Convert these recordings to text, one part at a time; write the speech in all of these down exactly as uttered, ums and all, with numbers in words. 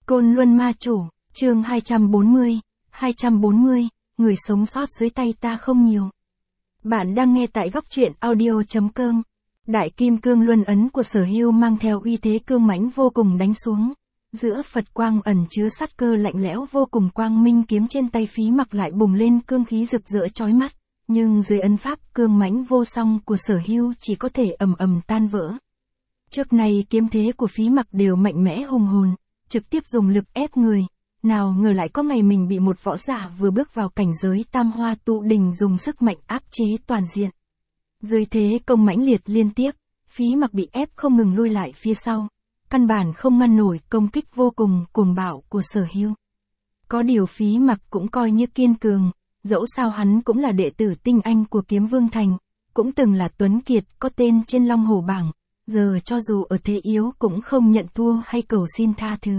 Côn Luân Ma Chủ, chương hai trăm bốn mươi, hai trăm bốn mươi, người sống sót dưới tay ta không nhiều. Bạn đang nghe tại góc truyện audio.com. Đại kim cương luân ấn của Sở Hưu mang theo uy thế cương mãnh vô cùng đánh xuống. Giữa Phật quang ẩn chứa sát cơ lạnh lẽo vô cùng, quang minh kiếm trên tay Phí Mặc lại bùng lên cương khí rực rỡ chói mắt, nhưng dưới ấn pháp cương mãnh vô song của Sở Hưu chỉ có thể ầm ầm tan vỡ. Trước này kiếm thế của Phí Mặc đều mạnh mẽ hùng hồn, trực tiếp dùng lực ép người, nào ngờ lại có ngày mình bị một võ giả vừa bước vào cảnh giới tam hoa tụ đỉnh dùng sức mạnh áp chế toàn diện. Dưới thế công mãnh liệt liên tiếp, Phí Mặc bị ép không ngừng lui lại phía sau, căn bản không ngăn nổi công kích vô cùng cuồng bạo của Sở Hưu. Có điều Phí Mặc cũng coi như kiên cường, dẫu sao hắn cũng là đệ tử tinh anh của Kiếm Vương Thành, cũng từng là tuấn kiệt có tên trên Long Hổ bảng, giờ cho dù ở thế yếu cũng không nhận thua hay cầu xin tha thứ.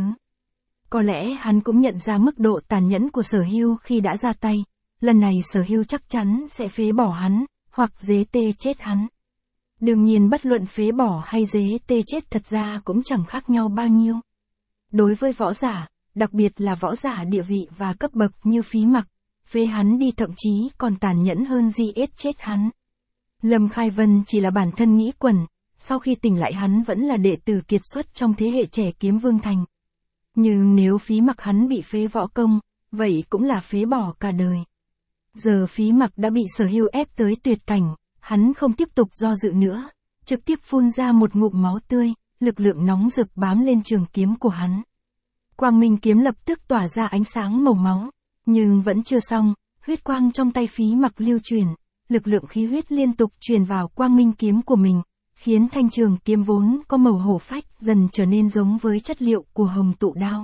Có lẽ hắn cũng nhận ra mức độ tàn nhẫn của Sở Hưu khi đã ra tay, lần này Sở Hưu chắc chắn sẽ phế bỏ hắn, hoặc dế tê chết hắn. Đương nhiên bất luận phế bỏ hay dế tê chết thật ra cũng chẳng khác nhau bao nhiêu. Đối với võ giả, đặc biệt là võ giả địa vị và cấp bậc như Phí Mặc, phế hắn đi thậm chí còn tàn nhẫn hơn giết chết hắn. Lâm Khai Vân chỉ là bản thân nghĩ quẩn, sau khi tỉnh lại hắn vẫn là đệ tử kiệt xuất trong thế hệ trẻ Kiếm Vương Thành. Nhưng nếu Phí Mặc hắn bị phế võ công, vậy cũng là phế bỏ cả đời. Giờ Phí Mặc đã bị Sở Hưu ép tới tuyệt cảnh, hắn không tiếp tục do dự nữa, trực tiếp phun ra một ngụm máu tươi, lực lượng nóng rực bám lên trường kiếm của hắn. Quang minh kiếm lập tức tỏa ra ánh sáng màu máu, nhưng vẫn chưa xong, huyết quang trong tay Phí Mặc lưu truyền, lực lượng khí huyết liên tục truyền vào quang minh kiếm của mình, khiến thanh trường kiếm vốn có màu hổ phách dần trở nên giống với chất liệu của hồng tụ đao.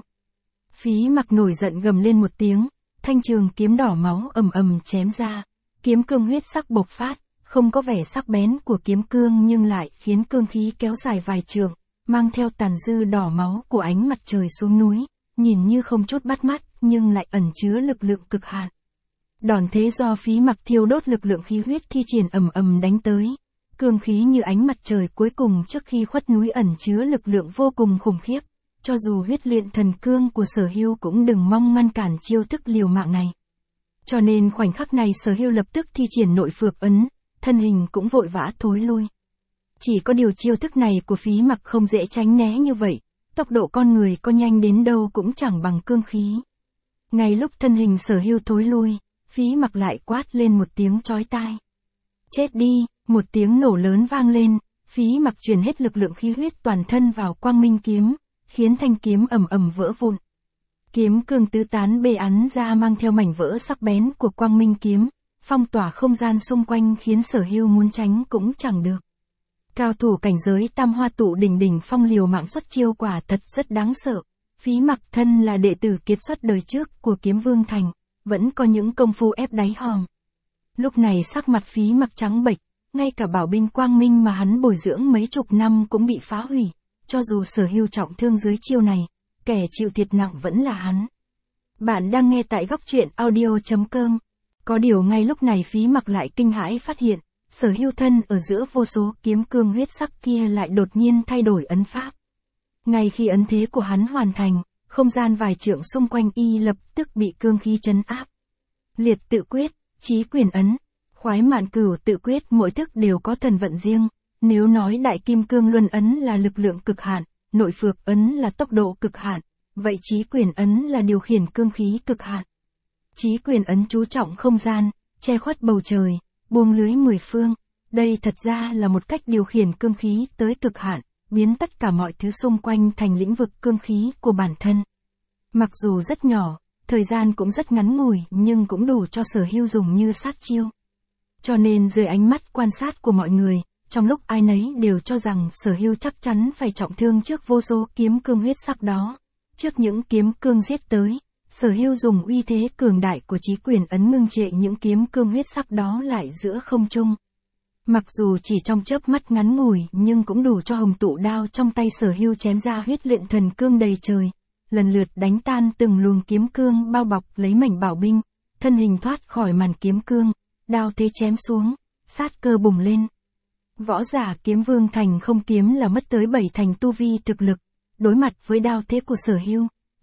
Phí Mặc nổi giận gầm lên một tiếng, thanh trường kiếm đỏ máu ầm ầm chém ra, kiếm cương huyết sắc bộc phát, không có vẻ sắc bén của kiếm cương nhưng lại khiến cương khí kéo dài vài trượng, mang theo tàn dư đỏ máu của ánh mặt trời xuống núi, nhìn như không chút bắt mắt nhưng lại ẩn chứa lực lượng cực hạn. Đòn thế do Phí Mặc thiêu đốt lực lượng khí huyết thi triển ầm ầm đánh tới. Cương khí như ánh mặt trời cuối cùng trước khi khuất núi ẩn chứa lực lượng vô cùng khủng khiếp, cho dù huyết luyện thần cương của Sở Hưu cũng đừng mong ngăn cản chiêu thức liều mạng này. Cho nên khoảnh khắc này Sở Hưu lập tức thi triển nội phược ấn, thân hình cũng vội vã thối lui. Chỉ có điều chiêu thức này của Phí Mặc không dễ tránh né như vậy, tốc độ con người có nhanh đến đâu cũng chẳng bằng cương khí. Ngay lúc thân hình Sở Hưu thối lui, Phí Mặc lại quát lên một tiếng chói tai. Chết đi! Một tiếng nổ lớn vang lên, Phí Mặc truyền hết lực lượng khí huyết toàn thân vào quang minh kiếm, khiến thanh kiếm ầm ầm vỡ vụn. Kiếm cương tứ tán bê ắn ra mang theo mảnh vỡ sắc bén của quang minh kiếm, phong tỏa không gian xung quanh khiến Sở Hưu muốn tránh cũng chẳng được. Cao thủ cảnh giới tam hoa tụ đỉnh đỉnh phong liều mạng xuất chiêu quả thật rất đáng sợ. Phí Mặc thân là đệ tử kiệt xuất đời trước của Kiếm Vương Thành, vẫn có những công phu ép đáy hòm. Lúc này sắc mặt Phí Mặc trắng bệch, ngay cả bảo binh quang minh mà hắn bồi dưỡng mấy chục năm cũng bị phá hủy, cho dù Sở Hưu trọng thương dưới chiêu này, kẻ chịu thiệt nặng vẫn là hắn. Bạn đang nghe tại góc truyện audio.com. Có điều ngay lúc này Phí Mặc lại kinh hãi phát hiện, Sở Hưu thân ở giữa vô số kiếm cương huyết sắc kia lại đột nhiên thay đổi ấn pháp. Ngay khi ấn thế của hắn hoàn thành, không gian vài trượng xung quanh y lập tức bị cương khí trấn áp. Liệt tự quyết, chí quyền ấn, khoái mạn cửu tự quyết mỗi thức đều có thần vận riêng, nếu nói đại kim cương luân ấn là lực lượng cực hạn, nội phược ấn là tốc độ cực hạn, vậy chí quyền ấn là điều khiển cương khí cực hạn. Chí quyền ấn chú trọng không gian, che khuất bầu trời, buông lưới mười phương, đây thật ra là một cách điều khiển cương khí tới cực hạn, biến tất cả mọi thứ xung quanh thành lĩnh vực cương khí của bản thân. Mặc dù rất nhỏ, thời gian cũng rất ngắn ngủi nhưng cũng đủ cho Sở Hưu dùng như sát chiêu. Cho nên dưới ánh mắt quan sát của mọi người, trong lúc ai nấy đều cho rằng Sở Hưu chắc chắn phải trọng thương trước vô số kiếm cương huyết sắc đó. Trước những kiếm cương giết tới, Sở Hưu dùng uy thế cường đại của chí quyền ấn ngưng trệ những kiếm cương huyết sắc đó lại giữa không trung. Mặc dù chỉ trong chớp mắt ngắn ngủi nhưng cũng đủ cho hồng tụ đao trong tay Sở Hưu chém ra huyết luyện thần cương đầy trời, lần lượt đánh tan từng luồng kiếm cương bao bọc lấy mảnh bảo binh, thân hình thoát khỏi màn kiếm cương. Đao thế chém xuống, sát cơ bùng lên. Võ giả Kiếm Vương Thành không kiếm là mất tới bảy thành tu vi thực lực, đối mặt với đao thế của Sở Hưu,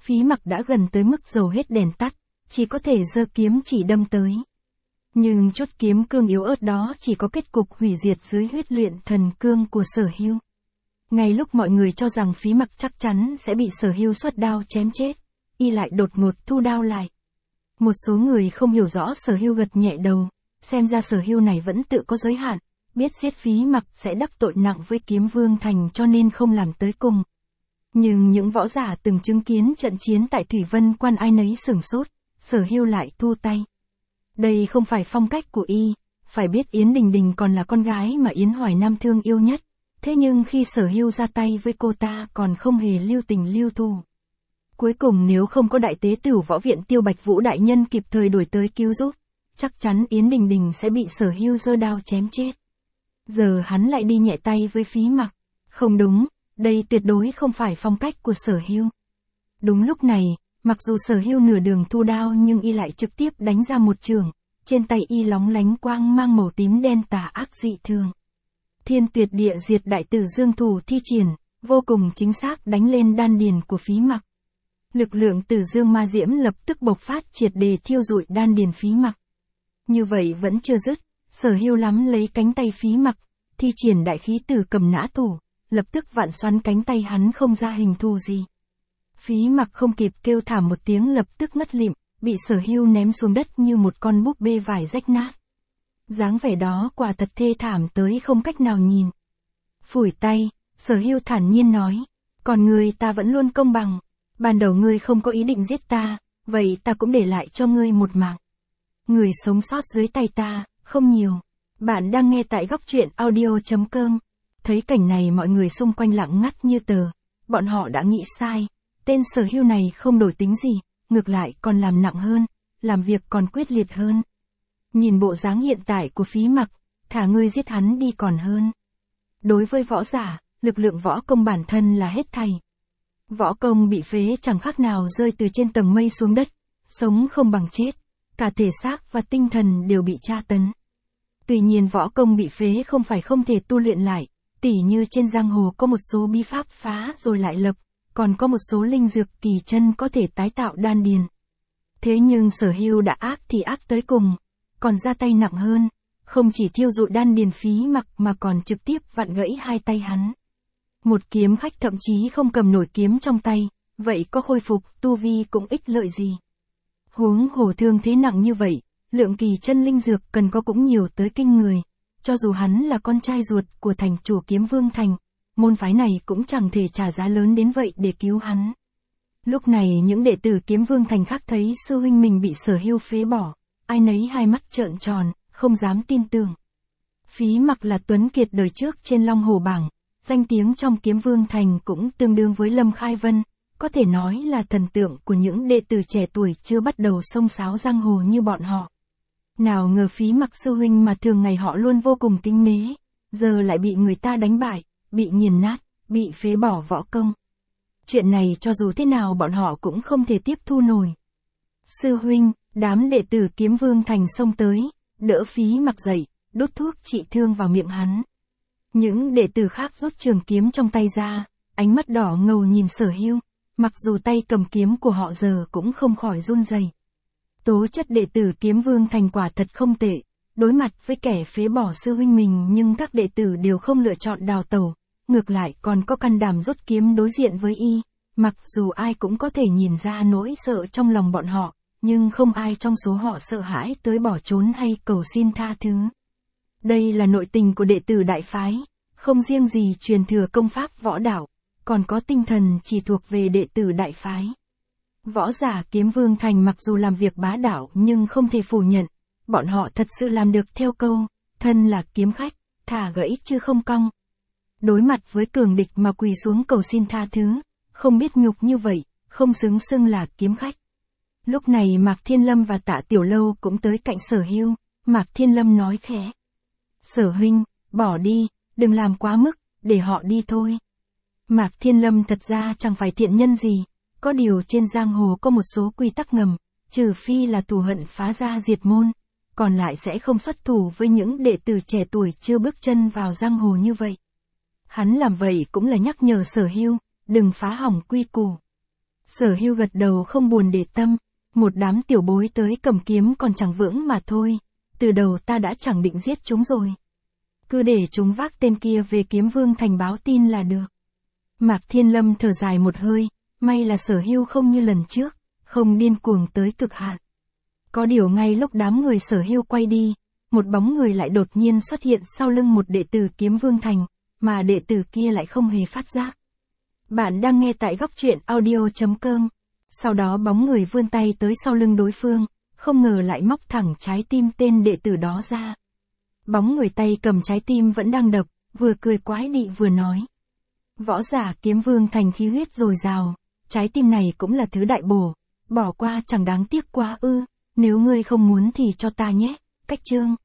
Phí Mặc đã gần tới mức dầu hết đèn tắt, chỉ có thể giơ kiếm chỉ đâm tới. Nhưng chút kiếm cương yếu ớt đó chỉ có kết cục hủy diệt dưới huyết luyện thần cương của Sở Hưu. Ngay lúc mọi người cho rằng Phí Mặc chắc chắn sẽ bị Sở Hưu xuất đao chém chết, y lại đột ngột thu đao lại. Một số người không hiểu rõ Sở Hưu gật nhẹ đầu, xem ra Sở Hưu này vẫn tự có giới hạn, biết giết Phí Mặc sẽ đắc tội nặng với Kiếm Vương Thành cho nên không làm tới cùng. Nhưng những võ giả từng chứng kiến trận chiến tại Thủy Vân Quan ai nấy sửng sốt, Sở Hưu lại thu tay. Đây không phải phong cách của y, phải biết Yến Đình Đình còn là con gái mà Yến Hoài Nam thương yêu nhất, thế nhưng khi Sở Hưu ra tay với cô ta còn không hề lưu tình lưu thù. Cuối cùng nếu không có đại tế tửu võ viện Tiêu Bạch Vũ đại nhân kịp thời đuổi tới cứu giúp, chắc chắn Yến Đình Đình sẽ bị Sở Hưu giơ đao chém chết. Giờ hắn lại đi nhẹ tay với Phí Mặc. Không đúng, đây tuyệt đối không phải phong cách của Sở Hưu. Đúng lúc này, mặc dù Sở Hưu nửa đường thu đao nhưng y lại trực tiếp đánh ra một trường, trên tay y lóng lánh quang mang màu tím đen tà ác dị thường. Thiên Tuyệt Địa Diệt Đại Tử Dương thủ thi triển, vô cùng chính xác đánh lên đan điền của Phí Mặc. Lực lượng Tử Dương Ma Diễm lập tức bộc phát triệt để thiêu rụi đan điền Phí Mặc. Như vậy vẫn chưa dứt, Sở Hưu nắm lấy cánh tay Phí Mặc, thi triển đại khí tử cầm nã thủ, lập tức vạn xoắn cánh tay hắn không ra hình thù gì. Phí Mặc không kịp kêu thảm một tiếng lập tức ngất lịm, bị Sở Hưu ném xuống đất như một con búp bê vải rách nát. Dáng vẻ đó quả thật thê thảm tới không cách nào nhìn. Phủi tay, Sở Hưu thản nhiên nói, còn ngươi ta vẫn luôn công bằng, ban đầu ngươi không có ý định giết ta, vậy ta cũng để lại cho ngươi một mạng. Người sống sót dưới tay ta, không nhiều. Bạn đang nghe tại góc truyện audio chấm com. Thấy cảnh này mọi người xung quanh lặng ngắt như tờ, bọn họ đã nghĩ sai, tên Sở Hưu này không đổi tính gì, ngược lại còn làm nặng hơn, làm việc còn quyết liệt hơn. Nhìn bộ dáng hiện tại của Phí Mặc, thả ngươi giết hắn đi còn hơn. Đối với võ giả, lực lượng võ công bản thân là hết thảy. Võ công bị phế chẳng khác nào rơi từ trên tầng mây xuống đất, sống không bằng chết, cả thể xác và tinh thần đều bị tra tấn. Tuy nhiên võ công bị phế không phải không thể tu luyện lại, tỉ như trên giang hồ có một số bí pháp phá rồi lại lập, còn có một số linh dược kỳ chân có thể tái tạo đan điền. Thế nhưng Sở Hưu đã ác thì ác tới cùng, còn ra tay nặng hơn, không chỉ thiêu dụi đan điền Phí Mặc mà còn trực tiếp vặn gãy hai tay hắn. Một kiếm khách thậm chí không cầm nổi kiếm trong tay, vậy có khôi phục tu vi cũng ích lợi gì. Huống hồ thương thế nặng như vậy, lượng kỳ chân linh dược cần có cũng nhiều tới kinh người, cho dù hắn là con trai ruột của thành chủ Kiếm Vương Thành, môn phái này cũng chẳng thể trả giá lớn đến vậy để cứu hắn. Lúc này những đệ tử Kiếm Vương Thành khác thấy sư huynh mình bị Sở Hưu phế bỏ, ai nấy hai mắt trợn tròn, không dám tin tưởng. Phí Mặc là tuấn kiệt đời trước trên Long Hồ bảng, danh tiếng trong Kiếm Vương Thành cũng tương đương với Lâm Khai Vân, có thể nói là thần tượng của những đệ tử trẻ tuổi chưa bắt đầu xông xáo giang hồ như bọn họ. Nào ngờ Phí Mặc sư huynh mà thường ngày họ luôn vô cùng kính nể, giờ lại bị người ta đánh bại, bị nghiền nát, bị phế bỏ võ công. Chuyện này cho dù thế nào bọn họ cũng không thể tiếp thu nổi. Sư huynh, đám đệ tử Kiếm Vương Thành xông tới, đỡ Phí Mặc dậy, đút thuốc trị thương vào miệng hắn. Những đệ tử khác rút trường kiếm trong tay ra, ánh mắt đỏ ngầu nhìn Sở Hưu, mặc dù tay cầm kiếm của họ giờ cũng không khỏi run rẩy. Tố chất đệ tử Kiếm Vương Thành quả thật không tệ, đối mặt với kẻ phế bỏ sư huynh mình nhưng các đệ tử đều không lựa chọn đào tẩu, ngược lại còn có can đảm rút kiếm đối diện với y, mặc dù ai cũng có thể nhìn ra nỗi sợ trong lòng bọn họ, nhưng không ai trong số họ sợ hãi tới bỏ trốn hay cầu xin tha thứ. Đây là nội tình của đệ tử đại phái, không riêng gì truyền thừa công pháp võ đạo, còn có tinh thần chỉ thuộc về đệ tử đại phái. Võ giả Kiếm Vương Thành mặc dù làm việc bá đạo nhưng không thể phủ nhận, bọn họ thật sự làm được theo câu, thân là kiếm khách, thả gãy chứ không cong. Đối mặt với cường địch mà quỳ xuống cầu xin tha thứ, không biết nhục như vậy, không xứng xưng là kiếm khách. Lúc này Mạc Thiên Lâm và Tạ Tiểu Lâu cũng tới cạnh Sở Hưu, Mạc Thiên Lâm nói khẽ. Sở huynh, bỏ đi, đừng làm quá mức, để họ đi thôi. Mạc Thiên Lâm thật ra chẳng phải thiện nhân gì, có điều trên giang hồ có một số quy tắc ngầm, trừ phi là thù hận phá gia diệt môn, còn lại sẽ không xuất thủ với những đệ tử trẻ tuổi chưa bước chân vào giang hồ như vậy. Hắn làm vậy cũng là nhắc nhở Sở Hưu, đừng phá hỏng quy củ. Sở Hưu gật đầu không buồn để tâm, một đám tiểu bối tới cầm kiếm còn chẳng vững mà thôi, từ đầu ta đã chẳng định giết chúng rồi. Cứ để chúng vác tên kia về Kiếm Vương Thành báo tin là được. Mạc Thiên Lâm thở dài một hơi, may là Sở Hưu không như lần trước, không điên cuồng tới cực hạn. Có điều ngay lúc đám người Sở Hưu quay đi, một bóng người lại đột nhiên xuất hiện sau lưng một đệ tử Kiếm Vương Thành, mà đệ tử kia lại không hề phát giác. Bạn đang nghe tại góc truyện audio chấm com. Sau đó bóng người vươn tay tới sau lưng đối phương, không ngờ lại móc thẳng trái tim tên đệ tử đó ra. Bóng người tay cầm trái tim vẫn đang đập, vừa cười quái dị vừa nói. Võ giả Kiếm Vương Thành khí huyết dồi dào, trái tim này cũng là thứ đại bổ, bỏ qua chẳng đáng tiếc quá ư, nếu ngươi không muốn thì cho ta nhé, cách chương.